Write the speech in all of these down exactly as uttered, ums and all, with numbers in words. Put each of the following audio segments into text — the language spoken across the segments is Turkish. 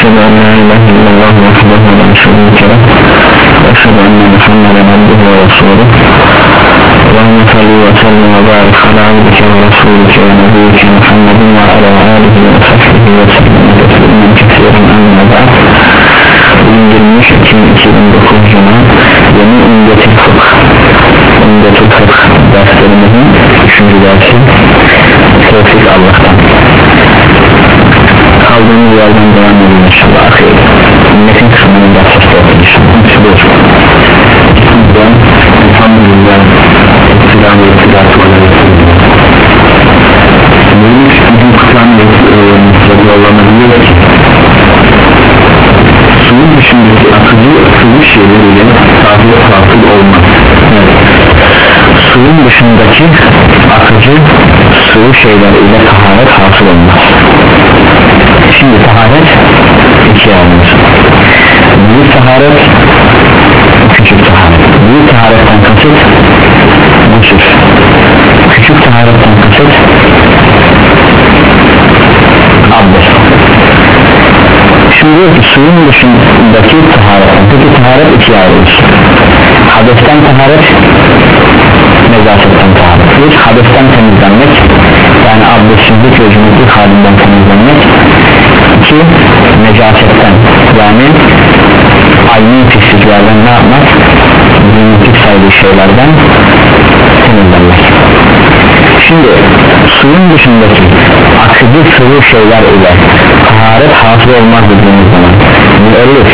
أشهد أن لا إله إلا الله وحده لا شريك له وأشهد أن محمدا عبده ورسوله اللهم صل وسلم وبارك على عبدك ورسولك ونبيك محمد وعلى آله وصحبه وسلم تسليما كثيرا أما بعد. İngilmiş iki bin dokuz Cuma yeni Umdetul Fıkh Umdetul Fıkh derslerimizin üçüncü dersi Tevfik Allah'tan. Kaldığımız yerden devam edelim inşallah. Ahir ümmetin kısmının dersleri okuyacağım. Elhamdülillah Selam ve Selatü Aleyhisselam. Neymiş bizim kısan radıyallahu ki suyun dışındaki akıcı sıvı şeyleriyle taharet hasıl olmaz. Evet. Suyun dışındaki akıcı sıvı şeyler ile taharet hasıl olmaz. Şimdi taharet ikiye alınır. Büyük taharet, küçük taharet. Büyük taharetten kasıt gusül. Küçük taharetten kasıt abdest. Şimdi diyor ki suyun dışındaki taharetten, peki taharet ikiye ayrılır. Hadesten taharet, nezasetten taharet. Bir, hadesten temizlenmek, yani abdestsizlik ve cünüplük halinden temizlenmek. İki, necasetten, yani aynı pisliklerden ne yapmak? Cünüplük saydığı şeylerden temizlenmek. Şimdi suyun dışındaki akıcı sıvı şeyler ile taharet hasıl olmaz dediğimiz zaman müellif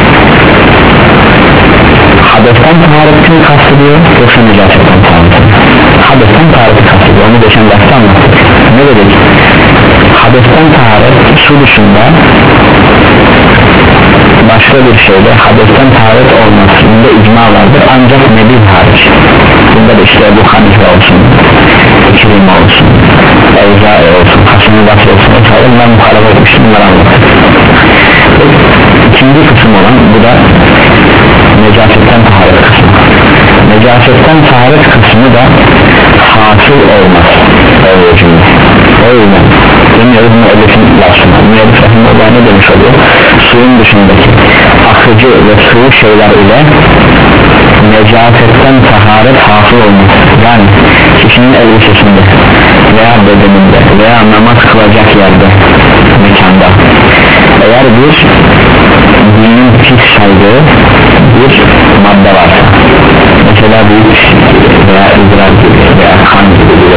hadesten taharetini kastediyor yoksa necasetten taharetini? Hadesten tahareti kastediyor, onu geçen derste anlattık. Ne dedik? Hadesten taharet su dışında başka bir şeyde hadesten taharet olmasında icma vardır ancak nebil hariç. Bunda da işte bu Hanife olsun, İkrime olsun, Evzai olsun, Hasan-ı Basri olsun, onlar muhalefet etmiştir, bunları anlattık. İkinci kısım olan bu da necasetten taharet kısmı. Necasetten taharet kısmı da hasıl olmaz. O yüzden demiyoruz müellifin lafına. Müellif rahimullah ne demiş oluyor? Suyun dışındaki akıcı ve sıvı şeyler ile necasetten taharet hasıl olmaz. Yani kişinin elbisesinde veya bedeninde veya namaz kılacak yerde, mekanda eğer bir dinin pis saydığı bir madde varsa, mesela büyük veya idrar gibi veya kan gibi bir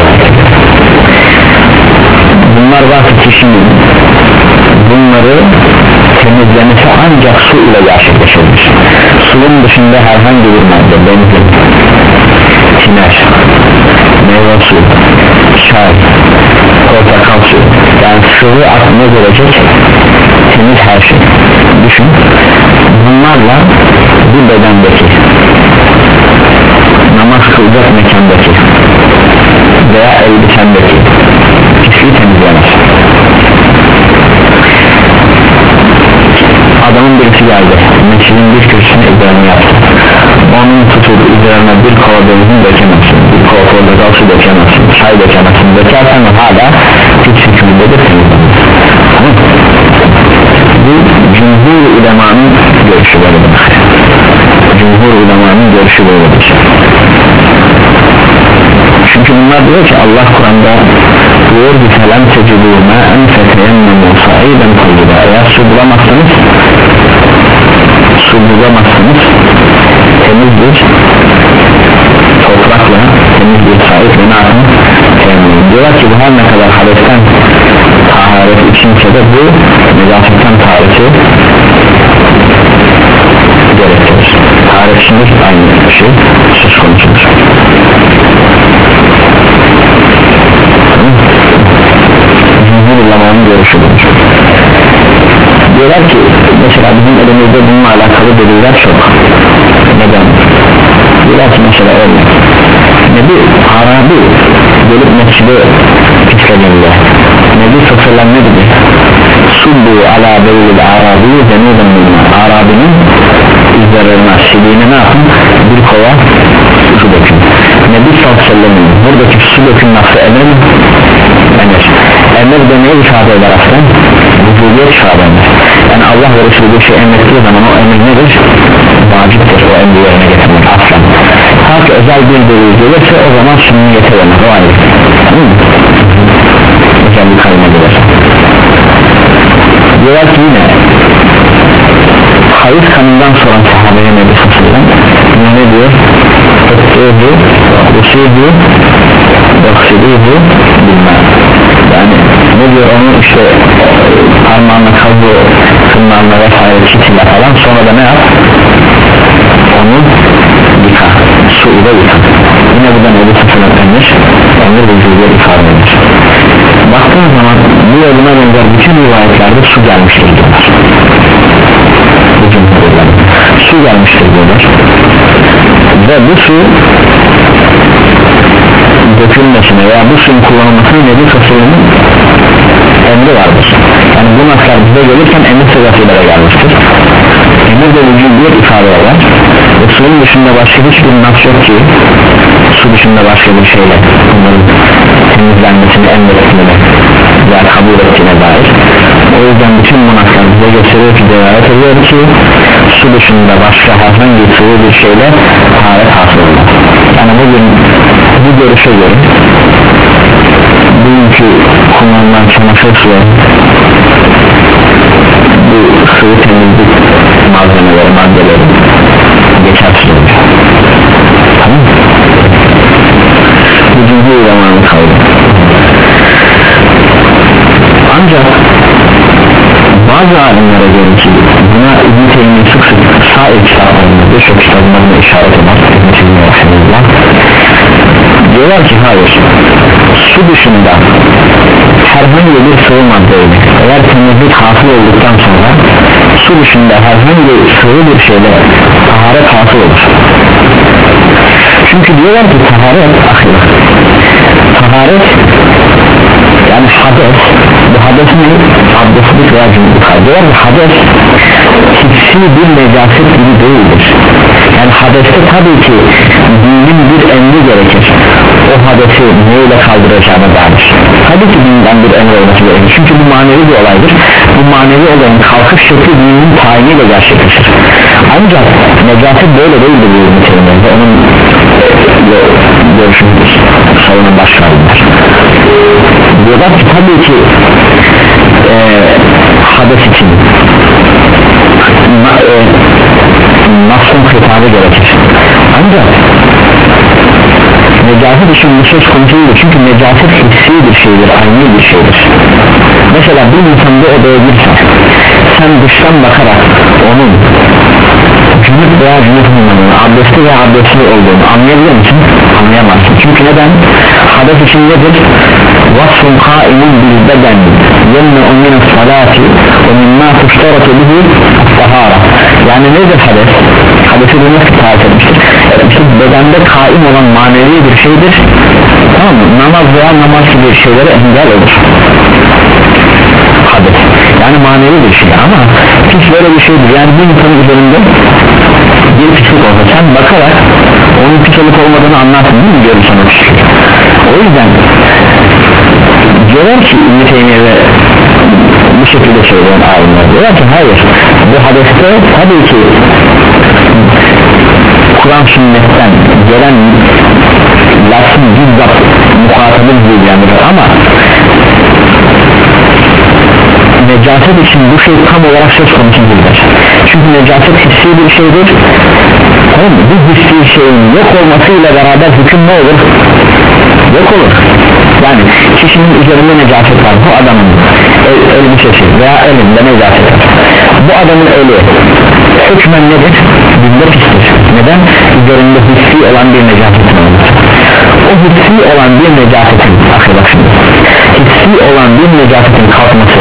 bunlar varsa kişinin bunları temizlemesi ancak su ile gerçekleşir. Suyun dışında herhangi bir madde, benzin, tiner, meyve suyu, çay, portakal suyu, yani sıvı aklına gelecek temiz her şey. Düşün, bunlarla bir bedendeki namaz kılacak mekandaki veya elbisendeki pisliği temizlemez. Adamın birisi geldi, mescidin bir köşesine üzerine yaptı. Onun tutup üzerine bir kova benzin dökemezsin, bir kova portakal su dökemezsin, çay dökemezsin. Dökersen hala pis hükmündedir, temizlenir. Bu cumhur ulemanın görüşü böyledir. Cumhur ulemanın görüşü böyledir. Çünkü bunlar diyor ki Allah Kur'an'da diyor ki falan tecrübüme en feteyemmemu saiden koyuda, eğer su bulamazsanız su bulamazsanız temiz bir toprakla, temiz bir sahiple ne yapın? Teyemmüm. Diyorlar ki bu her ne kadar hadesten taharet içinse de bu necasetten tahareti gerektirir. Taharet içinde aynı şey söz konusudur. Cumhur ulemanın görüşüdür. Diyorlar ki mesela bizim elimizde bununla alakalı deliller çok. Neden? Diyorlar ki mesela örnek Nebi Arabi gelip mescide pislediğinde Nebi Sosyallah ne dedi? Subbu ala beylil Arabi zeniden minna. Arabinin üzerine sildiğine ne yapın? Bir kova su dökün. Nebi Sosyallah'ın buradaki su dökün nasıl emir mi? Emir. Emir demeyi ifade eder aslında. Vücudu vücudiyet ifade eder. Yani Allah ve Resulü bir şey emrettiği zaman o emir nedir? Vaciptir o emri yerine getirmek aslen. Ta ki özel bir delil gelirse o zaman sünniyete dönür, o ayrı. Tamam mı? Özel bir kalma gelirse. Diyorlar ki yine hayız kanından sonra sahabeye Nebi Sallallahu ne diyor? Ötüğü, usuğu, yoksuluğu bilmem. Yani ne diyor onu işte parmağına kazı, tırnağına vesaire çitiyle falan, sonra da ne yap? Onu yıka, su ile yıka. Yine buradan Nebi Sallallahu emir, emir vücudu ifade eder. Baktığın zaman bu yoluna benzer bütün rivayetlerde su gelmiştir diyorlar. Su gelmiştir diyorlar. Ve bu su dökülmesine veya bu suyun kullanılmasına Nebi Sallallahu emri vardır. Yani bu naslar bize gelirken emir sırasıyla gelmiştir. Emir de vücudiyet ifade eder. Ve suyun dışında başka hiçbir nas yok ki su dışında başka bir şeyle bunların temizlenmesini emrettiğine veya kabul ettiğine dair. O yüzden bütün bu naslar bize gösteriyor ki, devlet ediyor ki su dışında başka herhangi sıvı bir şeyle taharet hasıl olmaz. Yani bugün bu görüşe göre bugünkü kullanılan çamaşır suyu, bu sıvı temizlik malzemeleri, maddeleri geçersiz oluyor. Tamam mı? Bu cümle zamanı kaldı. Ancak bazı alimlere göre ki buna İbn-i Teymiye sık sık sair kitaplarında birçok kitaplarında işaret eder İbn-i Teymiye rahimahullah, diyorlar ki hayır, su dışında herhangi bir sıvı maddeyle eğer temizlik hasıl olduktan sonra su dışında herhangi sıvı bir şeyle taharet hasıl olur. Çünkü diyorlar ki taharet ahir, taharet yani hades, bu hades ne? Abdestlik veya cümlük. Diyorlar ki hades hissi bir necaset gibi değildir. Yani hadeste tabii ki dinin bir emri gerekir. O hadesi neyle kaldıracağına dair. Tabii ki dinden bir emri olması gerekir. Çünkü bu manevi bir olaydır. Bu manevi olayın kalkış şekli dinin tayiniyle gerçekleşir. Ancak necaset böyle değildir bu ünitelerinde. Onun görüşümüz savunan başkanlar. Diyorlar ki tabii ki e, hades için na, e, nasıl hitabı gerekir. Ancak necaset için bu söz konusu değil, çünkü necaset hissi bir şeydir, aynı bir şeydir. Mesela bir insanda odaya girsen, sen dıştan bakarak onun cünüp veya cünüp olmadığını, abdestli veya abdestli olduğunu anlayabilir misin? Anlayamazsın. Çünkü neden? Hades için nedir? Vasfun kaimun bil beden yemne'u min salati ve mimma tuştaratu bihi tahara. Yani nedir hades? Hadesi de nasıl tarif etmiştir? İşte bedende kaim olan manevi bir şeydir. Tamam mı? Namaz veya namaz gibi şeylere engel olur. Hades. Yani manevi bir şey ama hiç böyle bir şeydir. Yani bir insanın üzerinde bir pislik olsa sen bakarak onun pis olup olmadığını anlarsın değil mi? Görürsen o pislik. O yüzden diyorlar ki İbn-i Teymiye ve bu şekilde söyleyen alimler diyorlar ki hayır, bu hadeste tabii ki Kur'an sünnetten gelen lafın bizzat muhatabın bilgilendirir ama necaset için bu şey tam olarak söz konusu değildir. Çünkü necaset hissi bir şeydir. Tamam mı? Bu hissi şeyin yok olmasıyla beraber hüküm ne olur? Yok olur. Yani kişinin üzerinde necaset var, bu adamın el, elbisesi veya elinde necaset var. Bu adamın eli hükmen nedir? Bunda pistir. Neden? Üzerinde hissi olan bir necasetin olması. O hissi olan bir necasetin, akıl bak şimdi, hissi olan bir necasetin kalkması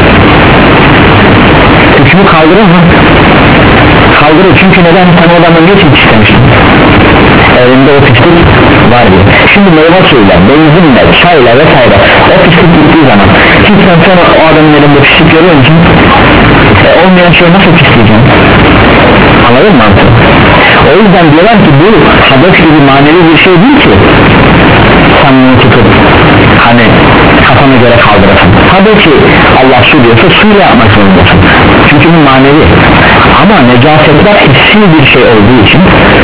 hükmü kaldırır mı? Kaldırır, çünkü neden? Sen o adamın ne için istemiştin? Elinde o pislik var diye. Şimdi meyve suyuyla, benzinle, çayla vesaire o pislik gittiği zaman hiç sen sonra o adamın elinde pislik görüyor musun? E, olmayan şey nasıl pisleyeceksin? Anladın mı? O yüzden diyorlar ki bu hades gibi manevi bir şey değil ki. sen bunu tutup hani kafana göre kaldırasın. Tabii ki Allah su diyorsa suyla yapmak zorundasın, çünkü bu manevi. Ama necasetler hissi bir şey olduğu için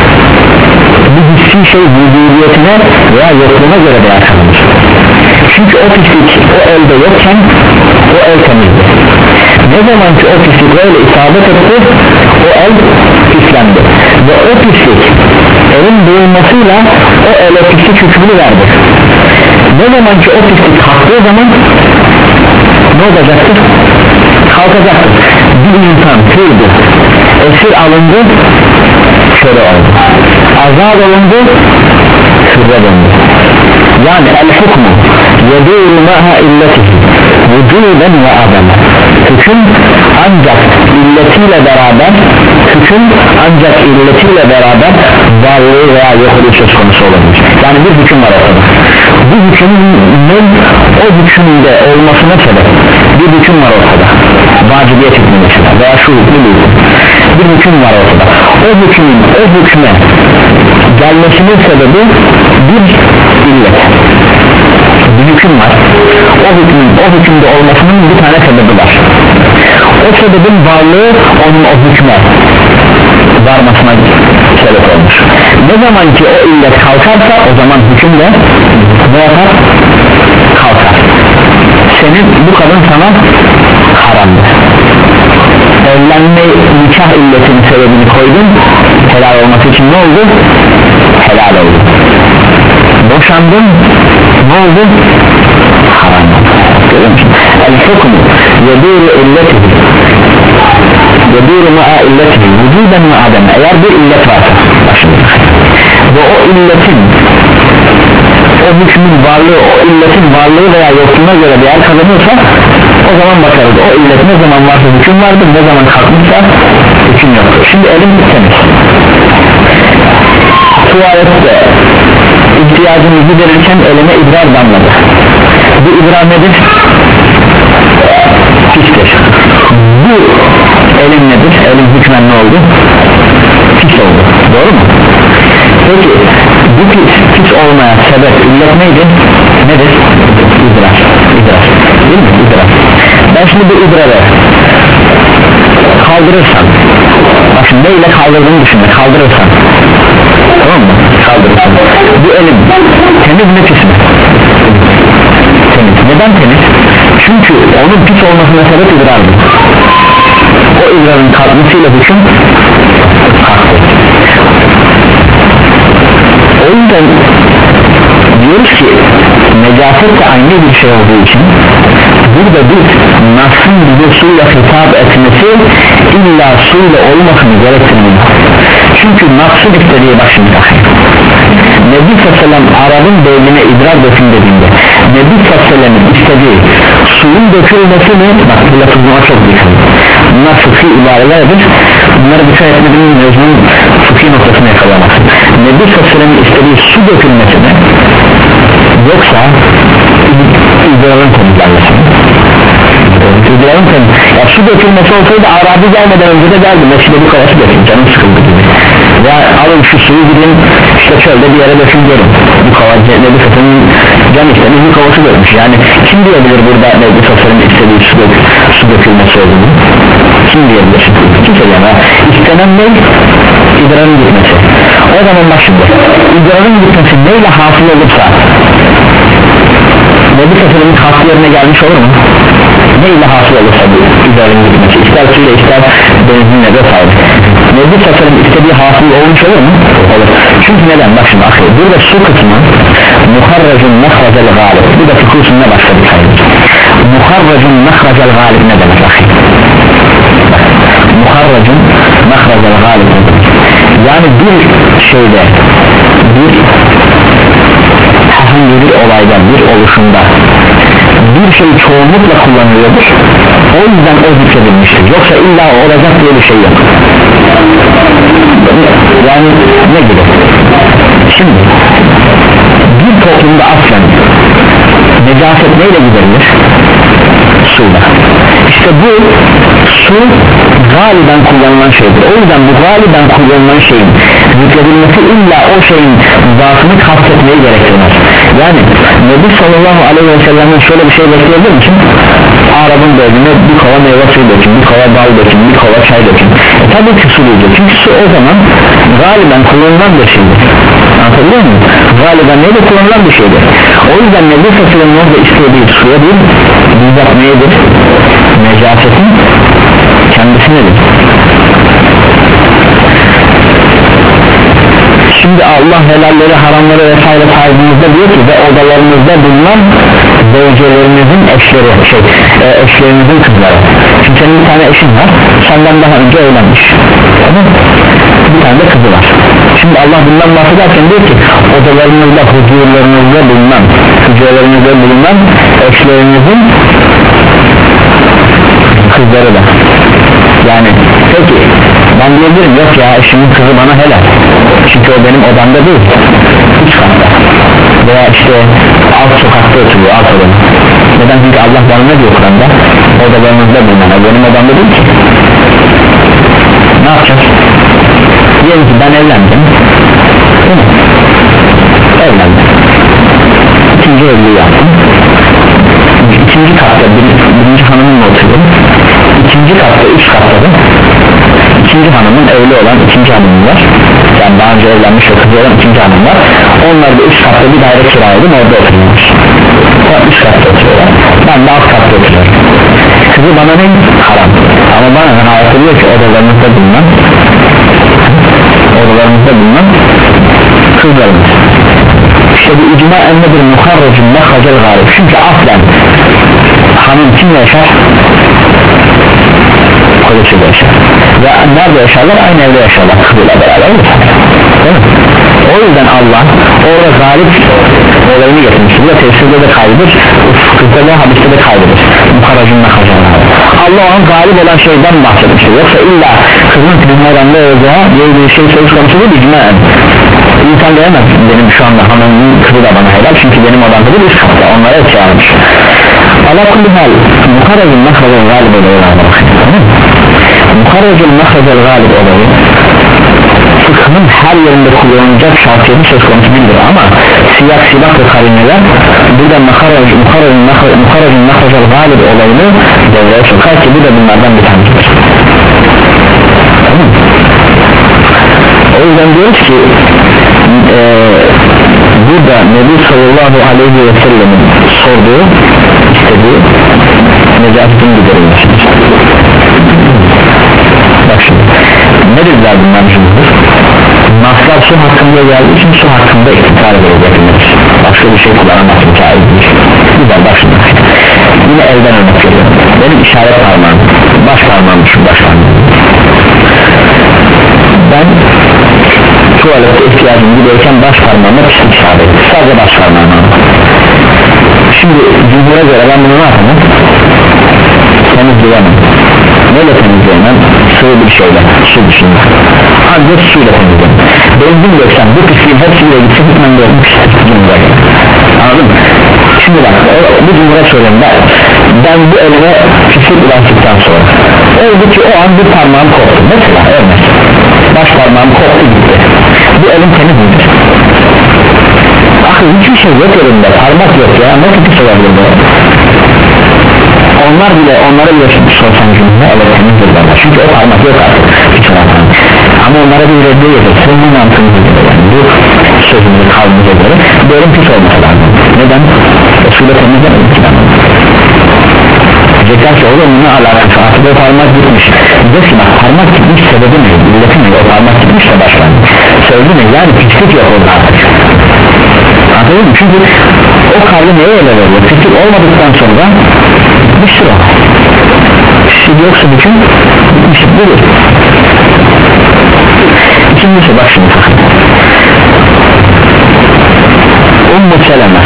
bu hissi şey vücudiyetine veya yokluğuna göre değer kazanır. Çünkü o pislik o elde yokken o el temizdi. Ne zaman ki o pislik öyle isabet etti, o el pislendi ve o pislik elin duyulmasıyla o ele pislik hükmünü verdi. Ne zaman ki o pislik kalktığı zaman ne olacaktır? Kalkacaktır. Bir insan kırdı, esir alındı, köle oldu, azad olundu, hürre döndü. Yani el hukmu yedûru maha illetihi vücuden ve adem. Hüküm ancak illetiyle beraber hüküm ancak illetiyle beraber varlığı veya yokluğu söz konusu olabilir. Yani bir hüküm var ortada. Bu hükümün o hükümde olmasına sebep bir hüküm var ortada, vacibiyet hükmü mesela veya şu hükmü değil, bir hüküm var ortada. O hükmün o hükme gelmesinin sebebi bir illet, bir hüküm var. O hükmün o hükümde olmasının bir tane sebebi var. O sebebin varlığı onun o hükme varmasına sebep olmuş. Ne zaman ki o illet kalkarsa o zaman hüküm de ne yapar? Kalkar. Senin bu kadın sana haramdır. Evlenme nikah illetinin sebebini koydun, helal olması için ne oldu? Helal oldu. Boşandın, ne oldu? Haram. Görüyor musun? El hukmu yedûru illetihi yedûru ma'a illetihi vücuden ve ademe. Eğer bir illet varsa ve o illetin o hükmün varlığı, o illetin varlığı veya yokluğuna göre değer kazanıyorsa o zaman bakarız. O illet ne zaman varsa hüküm vardır, ne zaman kalkmışsa hüküm yoktur. Şimdi elim temiz, tuvalette ihtiyacını giderirken elime idrar damladı. Bu idrar nedir? Pistir. Bu elim nedir? Elim hükmen ne oldu? Pis oldu. Doğru mu? Peki bu pis, pis olmaya sebep illet neydi? Nedir? İdrar. İdrar. Değil mi? İdrar. Ben şimdi bu idrarı kaldırırsam, bak şimdi neyle kaldırdığını düşünme, kaldırırsam, tamam mı? Kaldırırsam bu elim temiz mi pis mi? Temiz. Neden temiz? Çünkü onun pis olmasına sebep idrardı. O idrarın kalkmasıyla hüküm kalktı. O yüzden diyoruz ki necaset de aynı bir şey olduğu için burada biz nasın bize suyla hitap etmesi illa suyla olmasını gerektirmiyor. Çünkü nasın istediği bak şimdi Nebi Sallam Arap'ın beynine idrar dökün dediğinde Nebi Sallam'ın istediği suyun dökülmesi mi? Bak bu lafızıma çok dikkat. Bunlar fıkhi ibarelerdir. Bunları bir şey etmediğimiz mevzunun fıkhi noktasını yakalamazsın. Nebi Sallam'ın istediği su dökülmesi mi? Yoksa idrarın temizlenmesi mi? İdrarın temizlenmesi. Ya su dökülmesi olsaydı Arabi gelmeden önce de geldi. Mescide bu kavası dökün, canım sıkıldı gibi. Ya alın şu suyu gidin işte çölde bir yere dökün görün. Bu kavacı Nebi Sallam'ın can istediği bu kavası dökmüş. Yani kim diyebilir burada Nebi Sallam'ın istediği su, dök, su dökülmesi olduğunu? Kim diyebilir? Kimse diyemez. İstenen ne? İdrarın gitmesi. O zaman bak şimdi idrarın gitmesi neyle hasıl olursa Nebi Sallam'ın hasıl yerine gelmiş olur mu? Neyle hasıl olursa bu idrarın gitmesi, ister suyla ister benzinle vesaire, Nebi Sallam'ın istediği hasıl olmuş olur mu? Olur. Çünkü neden? Bak şimdi akıl. Burada su kısmı muharracun mehrazel galib. Bu da fıkıh usulüne başladık. Muharracun mehrazel galib ne demek akıl? Muharracun mehrazel galib ne demek? Yani bir şeyde bir herhangi bir olayda, bir oluşumda bir şey çoğunlukla kullanılıyordur, o yüzden o zikredilmiştir, yoksa illa olacak diye bir şey yok. Yani ne gibi? Şimdi bir toplumda aslen necaset neyle giderilir? Suyla. İşte bu su galiben kullanılan şeydir. O yüzden bu galiben kullanılan şeyin zikredilmesi illa o şeyin zatını kastetmeyi gerektirmez. Yani Nebi sallallahu aleyhi ve sellem'den şöyle bir şey bekleyebilir misin? Arabın bölümüne bir kova meyve suyu dökün, bir kova bal dökün, bir kova çay dökün. E tabi ki su diyecek, çünkü su o zaman galiben kullanılan bir şeydir. Anlatabiliyor muyum? Galiben neyle kullanılan bir şeydir. O yüzden Nebi sallallahu aleyhi ve sellem'in orada istediği suya değil, bizzat neyedir? Necasetin kendisinedir. Şimdi Allah helalleri, haramları vesaire saydığımızda diyor ki ve odalarımızda bulunan zevcelerinizin eşleri, şey, e, eşlerinizin kızları. Şimdi senin bir tane eşin var, senden daha önce evlenmiş, tamam? Bir tane de kızı var. Şimdi Allah bundan bahsederken diyor ki odalarınızda, huzurlarınızda bulunan, huzurlarınızda bulunan eşlerinizin kızları da. Yani peki ben diyebilirim yok ya eşimin kızı bana helal, çünkü o benim odamda değil, üç katta veya işte alt sokakta oturuyor, alt odada. Neden? Çünkü Allah bana ne diyor Kur'an'da? Odalarınızda bulunan, o benim odamda değil ki. Ne yapacağız? Diyelim ki ben evlendim, değil mi? Evlendim, ikinci evliliği yaptım, ikinci katta bir, birinci hanımımla oturdum, ikinci katta üç katta da ikinci hanımın, evli olan ikinci hanımım var, yani daha önce evlenmiş ve kızı olan ikinci hanım var. Onlar da üç katta bir daire kiraladım, orada oturuyormuş. O üç katta oturuyorlar, ben de alt katta oturuyorum. Kızı bana ne? Haram. Ama bana ne hayatılıyor ki odalarımızda bulunan odalarımızda bulunan kızlarımız. İşte bu icma ennedir muharracın mehracel galib. Çünkü aslen hanım kimle yaşar? Kocasıyla yaşar. Ve nerede yaşarlar? Aynı evde yaşarlar, kızıyla beraber yaşar. O yüzden Allah orada galip olayını getirmiştir. Bu da tefsirde de kaydır, fıkıhta da hadiste de kaydır. Muharracın mehracel galib. Allah onun galip olan şeyden bahsetmiştir. Yoksa illa kızın kızın oranda olacağı diye bir şey söz konusu değil, icmaen. İnsan diyemez benim şu anda hanımın kızı da bana helal, çünkü benim odamda bir üst katta, onlara et çağırmış. Ala kulli hal muharracın mehracel galib olayı var. Muharracın mehracel galib olayı fıkhın her yerinde kullanılacak şartiyeti söz konusu değildir, ama siyak, silah ve karineler burada muharracın mehracel galib olayını devreye sokar ki bu da bunlardan bir tanesidir. Tamam. O yüzden diyoruz ki e, burada Nebi sallallahu aleyhi ve sellem'in sorduğu, istediği necasetin giderilmesidir. Bak şimdi ne dediler bunlar cümledir? Naslar su hakkında geldiği için su hakkında iktikar edilir. Başka bir şey kullanamazsın, caiz değil. Güzel, bak şimdi yine elden örnek veriyorum. Benim işaret parmağım, baş parmağım şu baş parmağım. Ben tuvalette ihtiyacım gidiyken baş parmağımla pislik işaret ettim, sadece baş parmağımla. Şimdi cümleye göre ben bunu ne yapamam? Temizleyemem. Neyle temizleyemem? Sıvı bir şeyle, su dışında. Ancak suyla temizleyemem. Benzin döksem bu pisliğin hepsiyle gitsin, gitmem de bir pislik cümleye göre. Anladın mı? Şimdi bak bu cümleye söyleyeyim, ben, ben bu elime pislik ulaştıktan sonra oldu ki o an bir parmağım koptu, mesela örnek baş parmağım koptu gitti, bu elim temiz midir? Akıl hiçbir şey yok elimde, parmak yok ya, nasıl pis olabilir bu? Onlar bile, onlara bile sorsan cümle evet temizdir bana, çünkü o parmak yok artık hiç olmadan. Ama onlara bir reddiye yedirsin, bu mantığımıza göre, yani bu sözümüzü kavmimize göre bu elim pis olması lazım. Neden? O suyla temizlemedik ki ben. Diyecekler ki oğlum ne alakası, artık o parmak gitmiş. Diyecek ki bak parmak gitmiş sebebi ne? Milleti mi? O parmak gitmiş de başkan sebebi ne? Yani pislik yok orada artık. Anladın mı? Çünkü o kalbi neye ele veriyor? Pislik olmadıktan sonra bitmiştir o. Pislik yoksa bütün bitmiştir, budur. İkincisi bak şimdi Ummu Seleme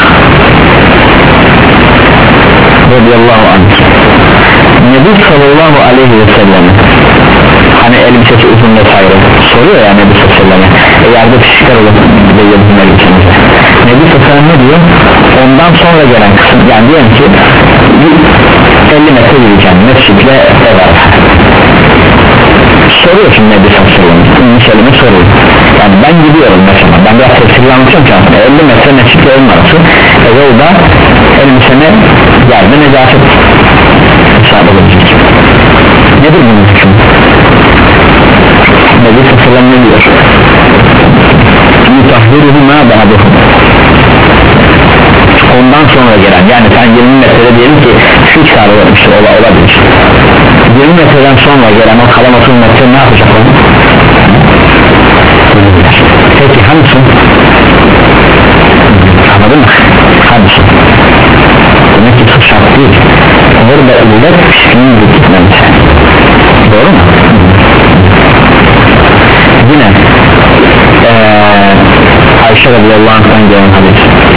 radıyallahu anh Nebi sallallahu aleyhi ve sellem hani elbisesi uzun vesaire soruyor ya Nebi sallallahu aleyhi ve sellem e yerde pişikler olur bir yıldızın elbisemize. Nebi sallallahu aleyhi ve sellem ne diyor? Ondan sonra gelen kısım, yani diyelim ki elli metre yürüyeceğim mescidle ev arası. Soru soruyorsun Nebi Sallallahu Ümmi Selim'e soruyor. Yani ben gidiyorum mesela, ben biraz tefsirle anlatacağım ki elli metre mescitle evin arası, e yolda elbiseme geldi necaset hesap edecek. Nedir bunun hüküm? Nebi Sallallahu ne diyor? Mutahhiruhu ma ba'duhu, ondan sonra gelen, yani sen yirmi metrede diyelim ki fix aralamıştır, ola, olabilir yirmi metreden sonra gelen o kalan otuz metre ne yapacak onu? Peki hangisi? Anladın mı? Hangisi? Demek ki çok şart değil, orada illet pişkin bir gitmemiz, doğru mu? Yine ee, Ayşe radıyallahu anh'tan gelen hadis,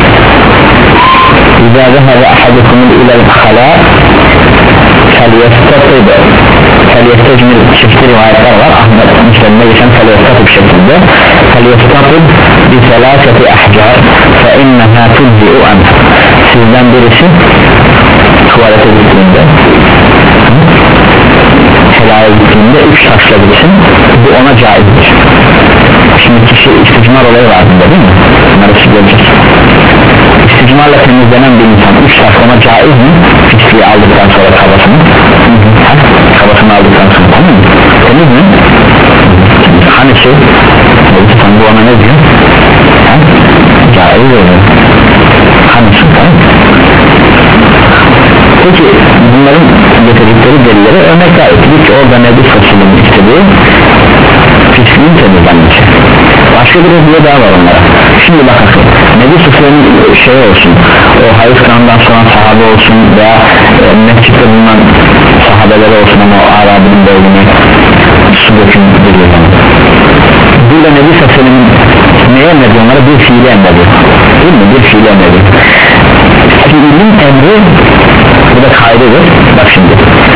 İzâ zehâbe ahadukumul ilel halâ felyestatib felyestecmil çeşitli rivayetler var. Ahmet Müslim'de geçen felyestatib şeklinde, felyestatib bi selâseti ahcar fe innehâ tuzzi'u anha, sizden birisi tuvalete gittiğinde, helaya gittiğinde üç taşla gitsin, bu ona caizdir. Şimdi kişi isticmar olayı var bunda değil mi? Bunları göreceğiz. İsticmarla temizlenen bir insan üç taş ona caiz mi? Pisliği aldıktan sonra kabasını, kabasını aldıktan sonra, tamam mı? Temiz mi? Hani şey, bu ona ne diyor? Ha? Caiz oluyor. Hani şey, tamam mı? Peki bunların getirdikleri delilleri örnekler ettik ki orada Nebi Sallallahu istediği pisliğin temizlenmesi. Başka bir hediye daha var onlara. Şimdi bakın, Nebi Sallallahu şey olsun, o hayız kanından sonra sahabe olsun veya e, mescitte bulunan sahabeler olsun ama o Arabi'nin bölümüne su döküldürüyor. Burada Nebi Sallallahu neye emrediyor onlara? Bir fiili emrediyor, değil mi? Bir fiili emrediyor. Fiilin emri burada kaydedir. Bak şimdi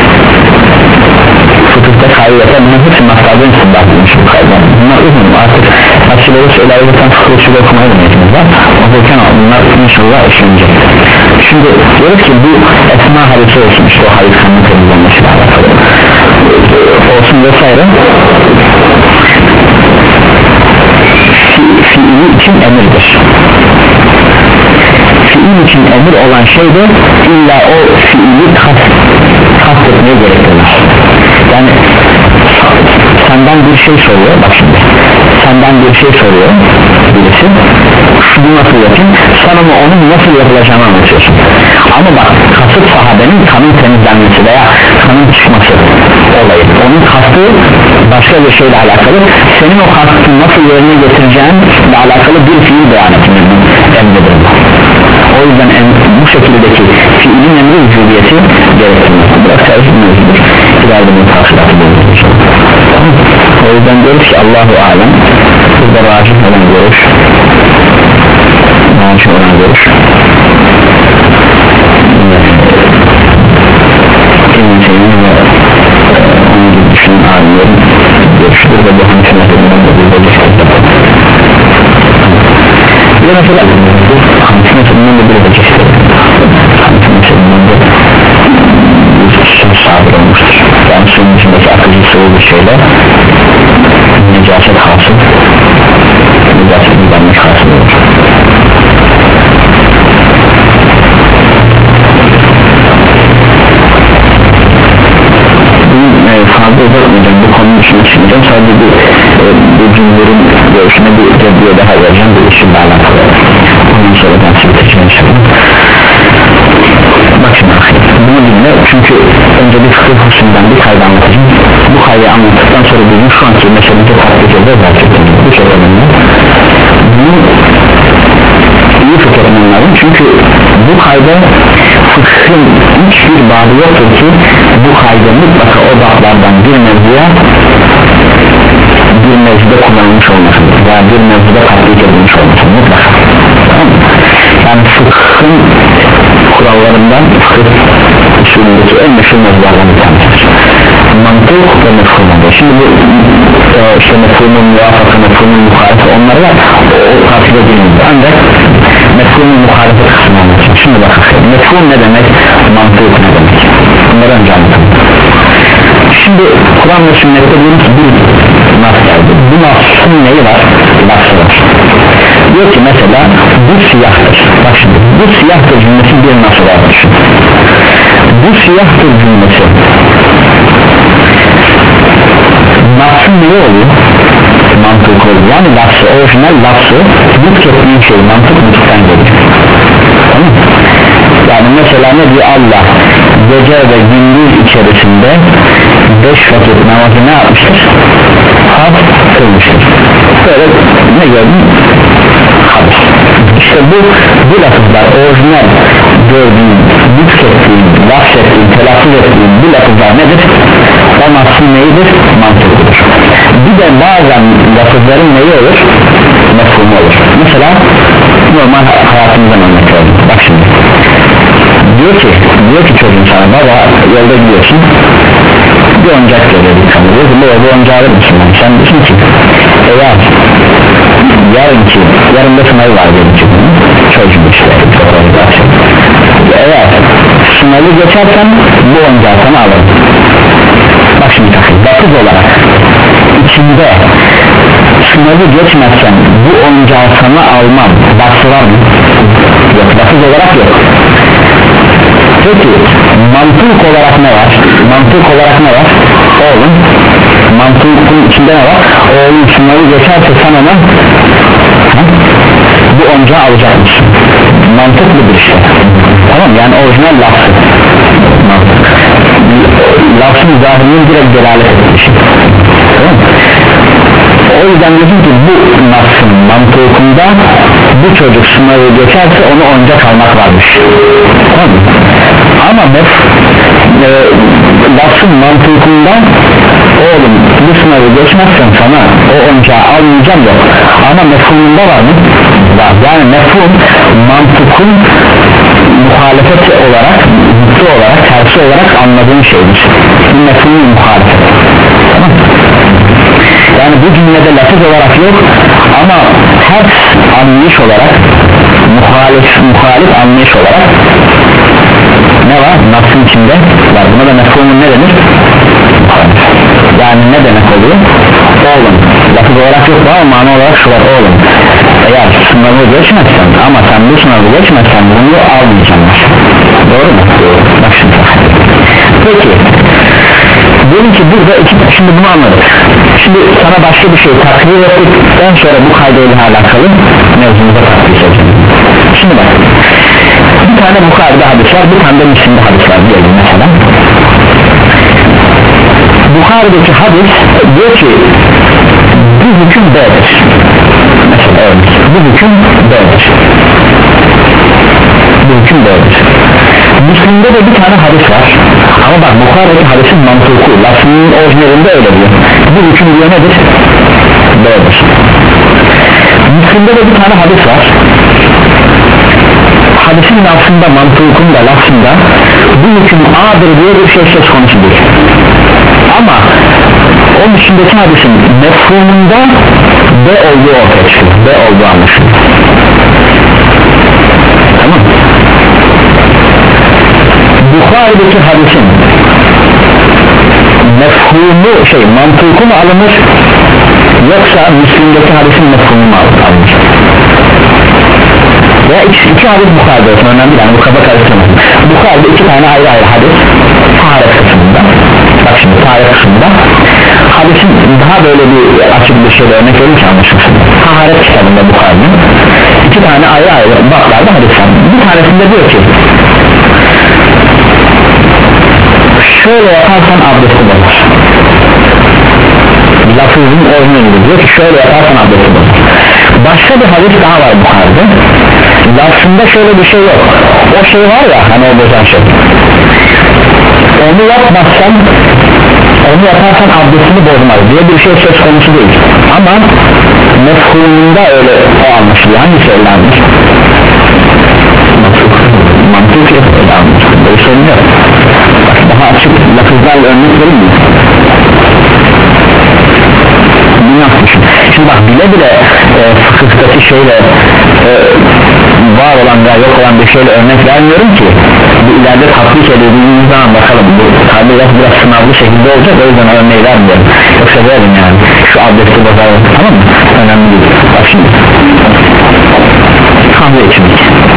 fıkıhta kaydete bunun hepsi mastardan istinbat edilmiş bu kaydeler. Bunlar uzun, artık açıları söylerken fıkıh usulü okumaya deneyeceğiz var. Okurken bunlar inşallah işlenecek. Şimdi diyoruz ki bu esma hadisi olsun, işte o hadis kanını temizlenmesiyle alakalı olsun vesaire, fiili için emirdir. Fiil için emir olan şey de illa o fiili kast, kast etmeye gerektirir. Yani senden bir şey soruyor, bak şimdi senden bir şey soruyor birisi, şunu nasıl yapayım, sen ama onun nasıl yapılacağını anlatıyorsun. Ama bak, kasıt sahabenin kanın temizlenmesi veya kanın çıkması olayı, onun kastı başka bir şeyle alakalı, senin o kastını nasıl yerine getireceğinle alakalı bir fiil beyan etmenin emridir. O yüzden en, bu şekildeki fiilin emri vücudiyeti gerektirmez. Biraz karışık mevzudur, ileride bu tavsilatı bulunur. O yüzden diyoruz ki Allahu alem, burada racih olan görüş, racih olan görüş kimin şeyini ve onun gibi düşünün alimlerin görüşüdür ve bu hangi mezhedinden de burada geçti. Bir de mesela hangi mezhedinden de burada geçti, hangi mezhedinden de söz sahibi olmuştur. Yani suyun içindeki akıcı sıvı bir şeyle necaset hasıl, necaset gidermek hasıl olur. Bugün e, fazla uzatmayacağım, bu konunun içine çıkmayacağım, sadece bir, e, bir cümlerin görüşüne bir tedbiye daha vereceğim, bir işimle alakalı. Ondan sonra ben size seçeceğim inşallah. Bak şimdi bunu dinle, çünkü önce bir fıkıh hususundan bir kaydı anlatacağım. Bu kaydı anlattıktan sonra bizim şu anki meselemize tatbik edeceğiz gerçekten. Bu çok önemli. Bunu iyi fıkıh önemli, çünkü bu kayda fıkhın hiçbir bağlı yoktur ki bu kayda mutlaka o bağlardan bir mevzuya bir mevzuda kullanılmış olmasın veya bir mevzuda tatbik edilmiş olmasın mutlaka. Tamam mı? Yani fıkhın kurallarından fıkıh usulündeki en meşhur mevzulardan bir tanesidir. Mantık ve mefhumundur. Şimdi bu e, işte mefhumun muvafaka, mefhumun muharife, onları da o takip edilmedi. Ancak mefhumun muharife kısmı anlatacağım. Şimdi bakın, mefhum ne demek, mantık ne demek, bunları önce anlatalım. Şimdi Kur'an ve sünnette diyoruz ki bir nas geldi. Bu nasın neyi var? Lafı var. Diyor ki mesela bu siyahtır. Bak şimdi bu siyahtır cümlesi bir nasıl var düşün. Bu siyahtır cümlesi nasıl ne oluyor? Mantık oluyor. Yani lafı, orijinal lafı nutk ettiğin şey mantık nutktan geliyor. Tamam. Yani mesela ne diyor Allah gece ve gündüz içerisinde beş vakit namazı ne yapmıştır? Farz kılmıştır. Böyle ne gördün? Hadis. İşte bu bu lafızlar orijinal gördüğün, nutk ettiğin, lafz ettiğin, telaffuz ettiğin bu lafızlar nedir? O nasıl neyidir? Mantıklıdır. Bir de bazen lafızların neyi olur? Mefhumu olur. Mesela normal hayatımızdan örnek verelim. Bak şimdi diyor ki, diyor ki çocuğun sana baba yolda gidiyorsun bir oyuncak görüyor bir kamera diyor ki baba bu oyuncağı alır mısın? Sen diyorsun ki eğer yarınki yarında sınavı var diyelim ki çocuğun işte eğer sınavı geçersen bu oyuncağı sana alırım. Bak şimdi takıl lafız olarak içinde sınavı geçmezsen bu oyuncağı sana almam lafı var mı? Yok, lafız olarak yok. Peki mantık olarak ne var? Mantık olarak ne var? Oğlum mantığın içinde ne var? Oğlum sınavı geçerse sen ona ha? bu oyuncağı alacak mısın? Mantıklıdır işte. Tamam yani orijinal lafı lafın zahirinin direkt delalet etmiş. Tamam mı? O yüzden diyorsun ki bu nasıl mantığında bu çocuk sınavı geçerse onu oyuncak almak varmış. Tamam mı? Ama mef e, lafın mantığında oğlum bu sınavı geçmezsen sana o oyuncağı almayacağım yok. Ama mefhumunda var mı? Var. Yani mefhum mantıkın muhalefet olarak, zıttı olarak, tersi olarak anladığın şeydir. Bu mefhumun muhalefet. Tamam. Yani bu cümlede lafız olarak yok ama her anlayış olarak muhalif, muhalif anlayış olarak ne var? Nasıl içinde var. Buna da mefhumun ne denir? Yani ne demek oluyor? Oğlum lafız olarak yok ama mana olarak şu var oğlum eğer sınavı geçmezsen ama sen bu sınavı geçmezsen bunu almayacağım. Doğru mu? Bak şimdi. Peki diyelim ki burada iki, şimdi bunu anladık. Şimdi sana başka bir şey takdir ettikten sonra bu kaydıyla alakalı mevzumuza takdir edeceğim. Şimdi bak bir tane Bukhari'de hadis var, bir tane de Müslim'de hadis var diyelim mesela. Bukhari'deki hadis diyor ki bu hüküm B'dir. Mesela evet, bu hüküm B'dir. Bu hüküm B'dir. Müslim'de de bir tane hadis var. Ama bak Bukhari'deki hadisin mantığı lafının orijinalinde öyle diyor. Bu hüküm diyor nedir? B'dir. Müslim'de de bir tane hadis var. Hadisin lafında, mantığında, lafında bu hüküm A'dır diye bir şey söz konusu değil. Ama onun içindeki hadisin mefhumunda B olduğu ortaya çıkıyor. B olduğu anlaşılıyor. Tamam. Bukhari'deki hadisin mefhumu şey mantığı mı alınır yoksa Müslim'deki hadisin mefhumu mu alınır? Ya iki, iki hadis Bukhari'de olsun önemli yani bu kafa karıştırmasın. Bukhari'de iki tane ayrı ayrı hadis taharet kısmında. Bak şimdi taharet kısmında hadisin daha böyle bir açık bir şeyle örnek verir ki anlaşılsın. Taharet kitabında Bukhari'nin iki tane ayrı ayrı baklarda hadis var. Bir tanesinde diyor ki şöyle yaparsan abdesti bozar. Lafızın orijinali diyor ki şöyle yaparsan abdesti bozar. Başka bir hadis daha var Bukhari'de. Lafzında şöyle bir şey yok. O şey var ya hani o bozan şey. Onu yapmazsan onu yaparsan abdestini bozmaz diye bir şey söz konusu değil. Ama mefhumunda öyle o anlaşılıyor. Hangisi öyle anlaşılıyor? Mantık yok öyle anlaşılıyor. Böyle sorun yok. Daha açık lafızlarla örnek verir mi? Şimdi bak bile bile e, fıkıhtaki şeyle e, var olan veya yok olan bir şeyle örnek vermiyorum ki bu ileride tatbik edildiğimiz zaman bakalım, bu tabi biraz sınavlı şekilde olacak, o yüzden örneği vermiyorum, yoksa verin yani şu abdesti bozalım, tamam mı? Önemli değil. Bak şimdi kahve içmek,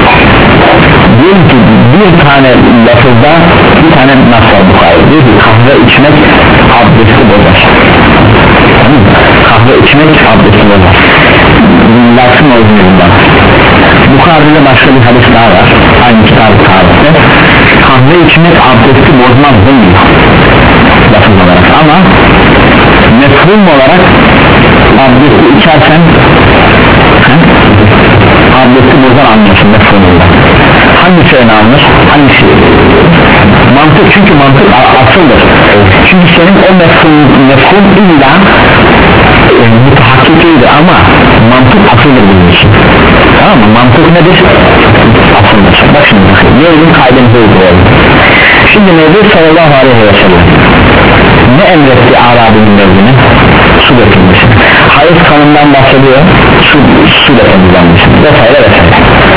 diyelim ki bir tane lafızda bir tane nasıl Bukhari diyor ki kahve içmek abdesti bozar, tamam mı? Kahve içmek abdesti bozar, lafın orijinalinden. Bukhari'de başka bir hadis daha var, aynı kitabı tarihte kahve içmek abdesti bozmaz demiyor lafız olarak, ama mefhum olarak abdesti içersen he? abdesti bozar anlıyorsun mefhumunda. Hangisi öne alınır? Hangisi? Mantık, çünkü mantık asıldır. Çünkü senin o mefhum, mefhum illa e, mutahakkik değildir ama mantık asıldır bunun için. Tamam mı? Mantık nedir? Asıldır. Bak şimdi bakayım. Neyinin kaydımızı uygulayalım. Şimdi Nebi sallallahu aleyhi ve sellem ne emretti Arabi'nin mevzini? Su dökülmesi. Hayız kanından bahsediyor, su, su dökülmesi vesaire vesaire.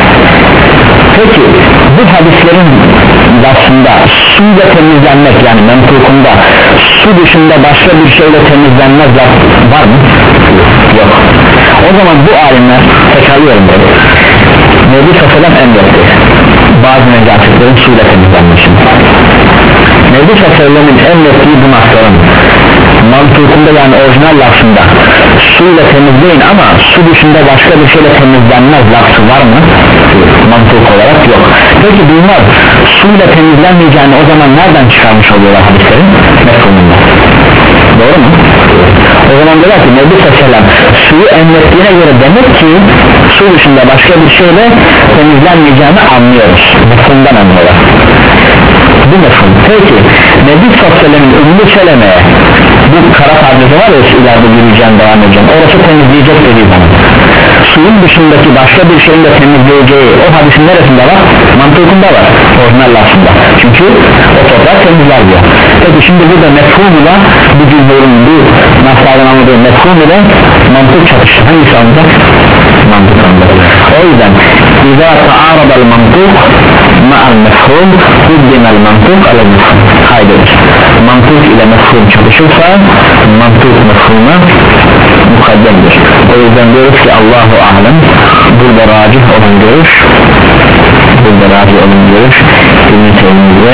Peki bu hadislerin aslında suyla temizlenmek, yani mentukunda su dışında başka bir şeyle temizlenmez var mı? Yok. O zaman bu alimler, tekrarlıyorum böyle, Nebi sallallahu aleyhi ve sellem emretti bazı necasitlerin suyla temizlenmesini. Nebi sallallahu aleyhi ve sellem'in emrettiği bu nasların mantıkında, yani orijinal lafında suyla temizleyin ama su dışında başka bir şeyle temizlenmez lafı var mı? Mantık olarak yok. Peki bunlar suyla temizlenmeyeceğini o zaman nereden çıkarmış oluyorlar hadislerin? Mefhumunda. Doğru mu? O zaman diyorlar ki Nebi sallallahu aleyhi ve sellem suyu emrettiğine göre demek ki su dışında başka bir şeyle temizlenmeyeceğini anlıyoruz. Mefhumdan anlıyorlar. Bu mefhum. Peki Nebi sallallahu aleyhi ve sellem'in Ümmü Seleme'ye bu kara parçası var ya, ileride yürüyeceğim, devam edeceğim, orası temizleyecek dediği zaman suyun dışındaki başka bir şeyin de temizleyeceği o hadisin neresinde var? Mantıkında var, orijinal lafında, çünkü o toprak temizler diyor. Peki şimdi burada mefhumuyla bu cümlenin, bu naslardan anladığı mefhumuyla mantık çatıştı, hangisi anlayacak? Mantık anlayacak. O yüzden İzâ ta'âradal mantık ma'al mefhum kuddimel mantık alel mefhum. Haydır, mantık ile mefhum çalışırsa mantık mefhuma mukaddemdir. O yüzden diyoruz ki Allahu alem, burada racih olan görüş, burada racih olan görüş İbn-i Teymiye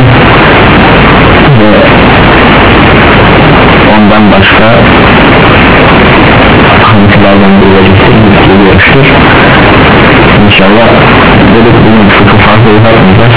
ve ondan başka hanımlardan bir vecihtir, bir görüştür. İnşallah dedik bugün fıkıh fazla uzatmayacağız.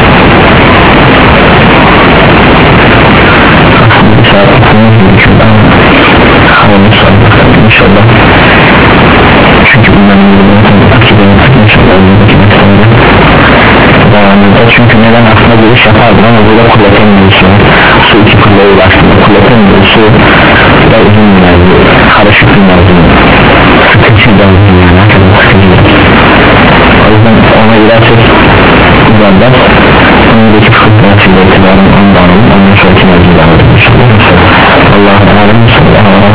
Bir saat tutmamız gerekiyor, ben havamı sardım inşallah. Çünkü bunların ilgili takip edilmek inşallah önümüzdeki meselede devam edeceğiz. Çünkü neden aslında giriş yapardım ama burada kuvveten mevzusu, su iki kuvveye ulaştığında kuvveten mevzusu da uzun bir mevzu, karışık bir mevzu, sıkıntı da uzun yani, hakikaten sıkıntı. O yüzden ona girersek uzanlar, önündeki fıkıh ve itibaren ondan alalım, ondan sonraki mevzudan alalım inşallah. Allah'a emanet olun.